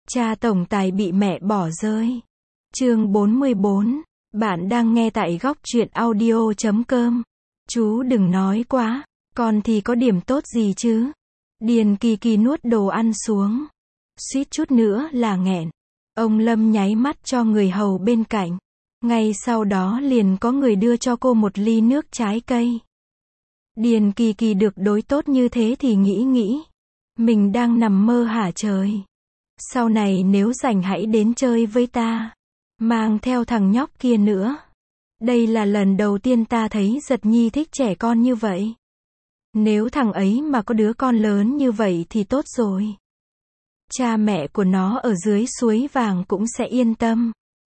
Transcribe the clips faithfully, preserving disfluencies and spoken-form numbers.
Cha tổng tài bị mẹ bỏ rơi. Chương bốn mươi bốn. Bạn đang nghe tại góc truyện audio chấm com. Chú đừng nói quá, con thì có điểm tốt gì chứ? Điền Kỳ Kỳ nuốt đồ ăn xuống. Suýt chút nữa là nghẹn. Ông Lâm nháy mắt cho người hầu bên cạnh. Ngay sau đó liền có người đưa cho cô một ly nước trái cây. Điền Kỳ Kỳ được đối tốt như thế thì nghĩ nghĩ. Mình đang nằm mơ hả trời? Sau này nếu rảnh hãy đến chơi với ta. Mang theo thằng nhóc kia nữa. Đây là lần đầu tiên ta thấy Giật Nhi thích trẻ con như vậy. Nếu thằng ấy mà có đứa con lớn như vậy thì tốt rồi. Cha mẹ của nó ở dưới suối vàng cũng sẽ yên tâm.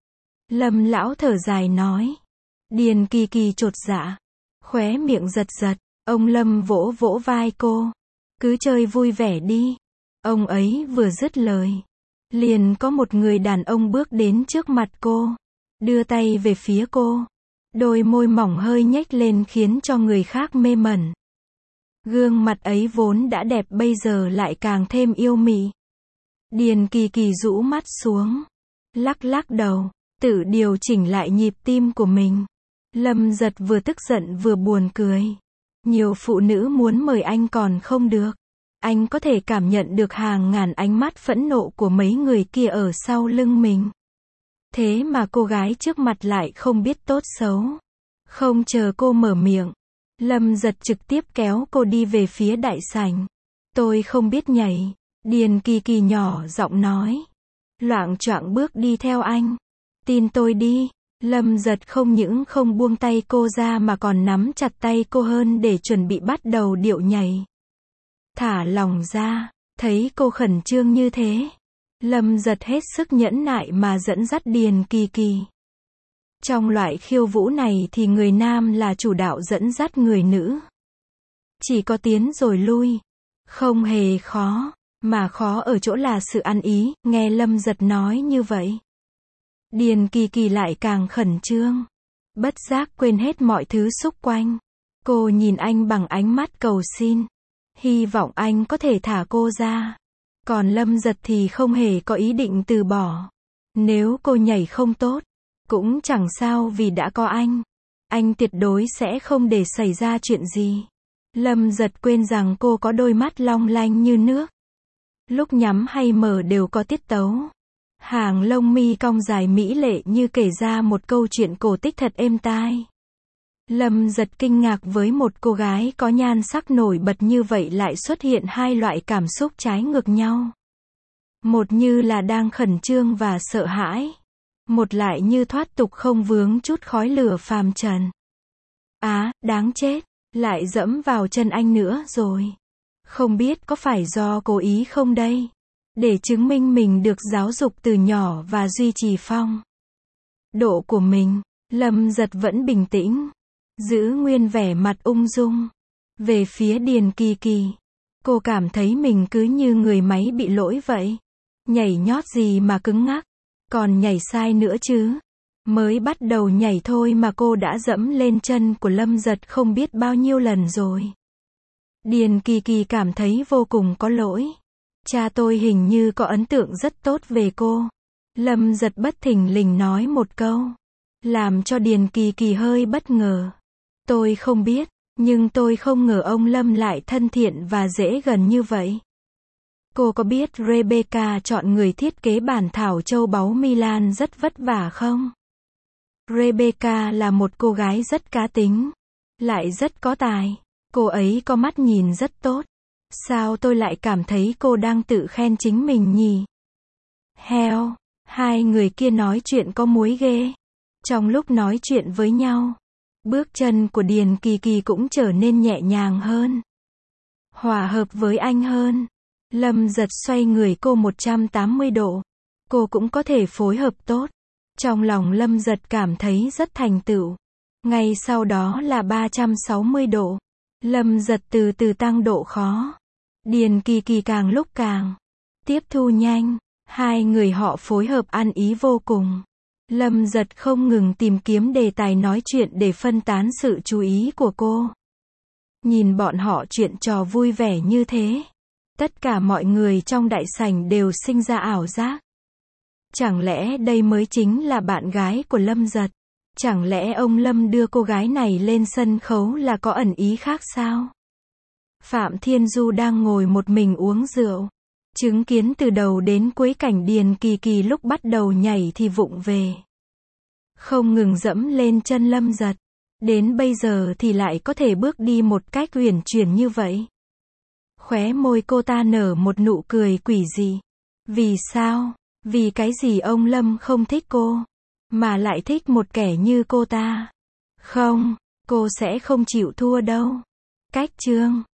Lâm lão thở dài nói. Điền Kỳ Kỳ chột dạ. Khóe miệng giật giật. Ông Lâm vỗ vỗ vai cô. Cứ chơi vui vẻ đi. Ông ấy vừa dứt lời. Liền có một người đàn ông bước đến trước mặt cô. Đưa tay về phía cô. Đôi môi mỏng hơi nhếch lên khiến cho người khác mê mẩn. Gương mặt ấy vốn đã đẹp bây giờ lại càng thêm yêu mị. Điền Kỳ Kỳ rũ mắt xuống. Lắc lắc đầu. Tự điều chỉnh lại nhịp tim của mình. Lâm Giật vừa tức giận vừa buồn cười. Nhiều phụ nữ muốn mời anh còn không được. Anh có thể cảm nhận được hàng ngàn ánh mắt phẫn nộ của mấy người kia ở sau lưng mình. Thế mà cô gái trước mặt lại không biết tốt xấu. Không chờ cô mở miệng. Lâm Giật trực tiếp kéo cô đi về phía đại sảnh. Tôi không biết nhảy. Điền Kỳ Kỳ nhỏ giọng nói. Loạng choạng bước đi theo anh. Tin tôi đi. Lâm Giật không những không buông tay cô ra mà còn nắm chặt tay cô hơn để chuẩn bị bắt đầu điệu nhảy. Thả lòng ra, thấy cô khẩn trương như thế. Lâm Giật hết sức nhẫn nại mà dẫn dắt Điền Kỳ Kỳ. Trong loại khiêu vũ này thì người nam là chủ đạo dẫn dắt người nữ. Chỉ có tiến rồi lui. Không hề khó, mà khó ở chỗ là sự ăn ý, nghe Lâm Giật nói như vậy. Điền Kỳ Kỳ lại càng khẩn trương. Bất giác quên hết mọi thứ xung quanh. Cô nhìn anh bằng ánh mắt cầu xin. Hy vọng anh có thể thả cô ra. Còn Lâm Giật thì không hề có ý định từ bỏ. Nếu cô nhảy không tốt, cũng chẳng sao vì đã có anh. Anh tuyệt đối sẽ không để xảy ra chuyện gì. Lâm Giật quên rằng cô có đôi mắt long lanh như nước. Lúc nhắm hay mở đều có tiết tấu. Hàng lông mi cong dài mỹ lệ như kể ra một câu chuyện cổ tích thật êm tai. Lâm Giật kinh ngạc với một cô gái có nhan sắc nổi bật như vậy lại xuất hiện hai loại cảm xúc trái ngược nhau. Một như là đang khẩn trương và sợ hãi. Một lại như thoát tục không vướng chút khói lửa phàm trần. Á, đáng chết, lại dẫm vào chân anh nữa rồi. Không biết có phải do cố ý không đây? Để chứng minh mình được giáo dục từ nhỏ và duy trì phong độ của mình, Lâm Giật vẫn bình tĩnh. Giữ nguyên vẻ mặt ung dung. Về phía Điền Kỳ Kỳ. Cô cảm thấy mình cứ như người máy bị lỗi vậy. Nhảy nhót gì mà cứng ngắc. Còn nhảy sai nữa chứ. Mới bắt đầu nhảy thôi mà cô đã dẫm lên chân của Lâm Giật không biết bao nhiêu lần rồi. Điền Kỳ Kỳ cảm thấy vô cùng có lỗi. Cha tôi hình như có ấn tượng rất tốt về cô. Lâm Giật bất thình lình nói một câu. Làm cho Điền Kỳ Kỳ hơi bất ngờ. Tôi không biết, nhưng tôi không ngờ ông Lâm lại thân thiện và dễ gần như vậy. Cô có biết Rebecca chọn người thiết kế bản thảo châu báu Milan rất vất vả không? Rebecca là một cô gái rất cá tính, lại rất có tài. Cô ấy có mắt nhìn rất tốt. Sao tôi lại cảm thấy cô đang tự khen chính mình nhỉ? Heo, hai người kia nói chuyện có muối ghê. Trong lúc nói chuyện với nhau, bước chân của Điền Kỳ Kỳ cũng trở nên nhẹ nhàng hơn. Hòa hợp với anh hơn. Lâm Giật xoay người cô một trăm tám mươi độ. Cô cũng có thể phối hợp tốt. Trong lòng Lâm Giật cảm thấy rất thành tựu. Ngay sau đó là ba trăm sáu mươi độ. Lâm Giật từ từ tăng độ khó. Điền Kỳ Kỳ càng lúc càng tiếp thu nhanh. Hai người họ phối hợp ăn ý vô cùng. Lâm Giật không ngừng tìm kiếm đề tài nói chuyện để phân tán sự chú ý của cô. Nhìn bọn họ chuyện trò vui vẻ như thế. Tất cả mọi người trong đại sảnh đều sinh ra ảo giác. Chẳng lẽ đây mới chính là bạn gái của Lâm Giật? Chẳng lẽ ông Lâm đưa cô gái này lên sân khấu là có ẩn ý khác sao? Phạm Thiên Du đang ngồi một mình uống rượu, chứng kiến từ đầu đến cuối cảnh Điền Kỳ Kỳ lúc bắt đầu nhảy thì vụng về, không ngừng dẫm lên chân Lâm Giật. Đến bây giờ thì lại có thể bước đi một cách uyển chuyển như vậy. Khóe môi cô ta nở một nụ cười quỷ dị. Vì sao? Vì cái gì ông Lâm không thích cô, mà lại thích một kẻ như cô ta? Không, cô sẽ không chịu thua đâu. Cách chương